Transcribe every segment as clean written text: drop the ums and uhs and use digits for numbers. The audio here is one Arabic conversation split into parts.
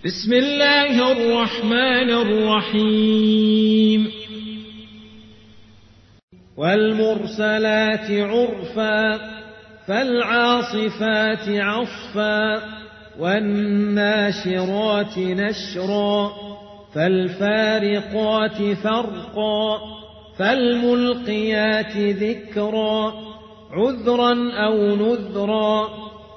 بسم الله الرحمن الرحيم. والمرسلات عرفا فالعاصفات عصفا والناشرات نشرا فالفارقات فرقا فالملقيات ذكرا عذرا أو نذرا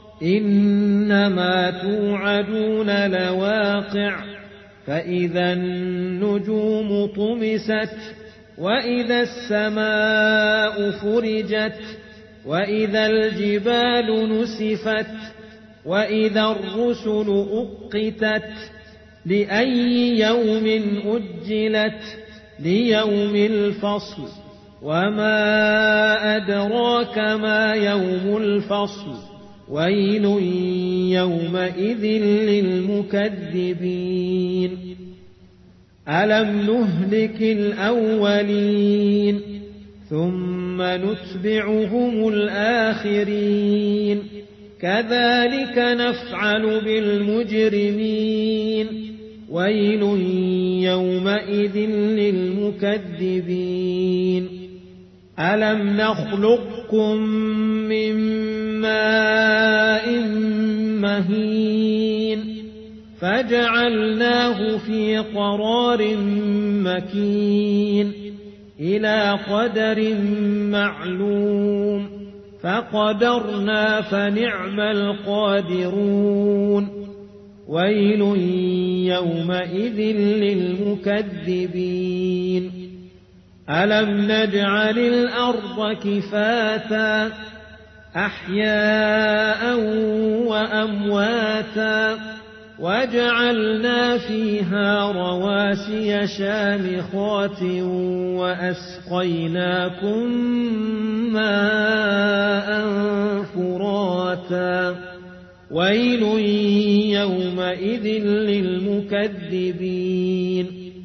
إنما توعدون لواقع فإذا النجوم طمست وإذا السماء فرجت وإذا الجبال نسفت وإذا الرسل أقتت لأي يوم أجلت ليوم الفصل وما أدراك ما يوم الفصل ويل يومئذ للمكذبين ألم نهلك الأولين ثم نتبعهم الآخرين كذلك نفعل بالمجرمين ويل يومئذ للمكذبين ألم نخلقكم من ماء مهين فجعلناه في قرار مكين إلى قدر معلوم فقدرنا فنعم القادرون ويل يومئذ للمكذبين ألم نجعل الأرض كفاتا أحياء وأمواتا وجعلنا فيها رواسي شامخات وأسقيناكم ماء فراتا ويل يومئذ للمكذبين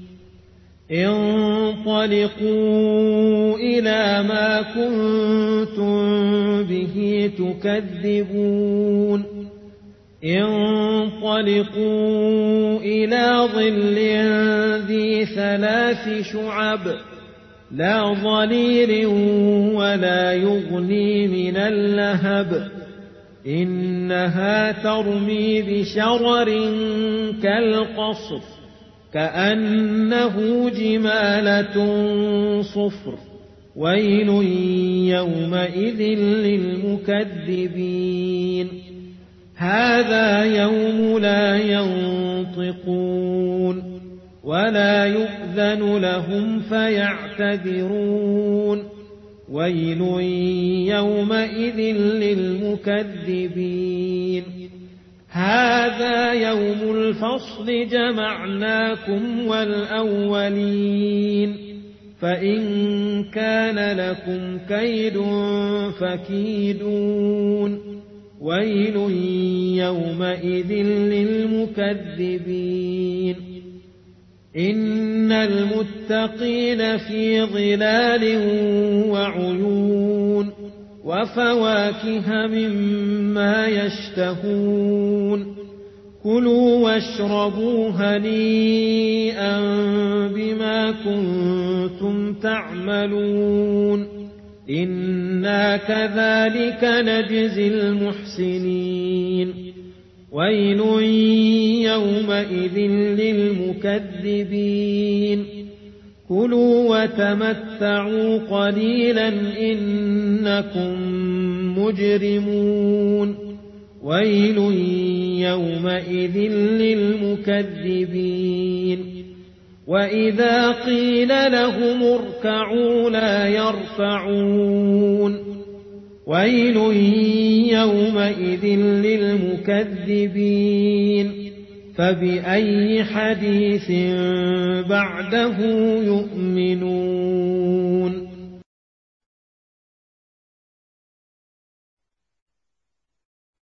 انطلقوا إلى ما كنتم به تكذبون انطلقوا إلى ظل ذي 3 شعب لا ظليل ولا يغني من اللهب إنها ترمي بشرر كالقصر كأنه جمالة صفر ويل يومئذ للمكذبين هذا يوم لا ينطقون ولا يؤذن لهم فيعتذرون ويل يومئذ للمكذبين هذا يوم الفصل جمعناكم والأولين فإن كان لكم كيد فكيدون ويل يومئذ للمكذبين إن المتقين في ظلال وعيون وفواكه مما يشتهون كلوا واشربوا هنيئا بما كنتم تعملون إنا كذلك نجزي المحسنين ويل يومئذ للمكذبين كلوا وتمتعوا قليلا إنكم مجرمون ويل يومئذ للمكذبين وإذا قيل لهم اركعوا لا يرفعون ويل يومئذ للمكذبين فبأي حديث بعده يؤمنون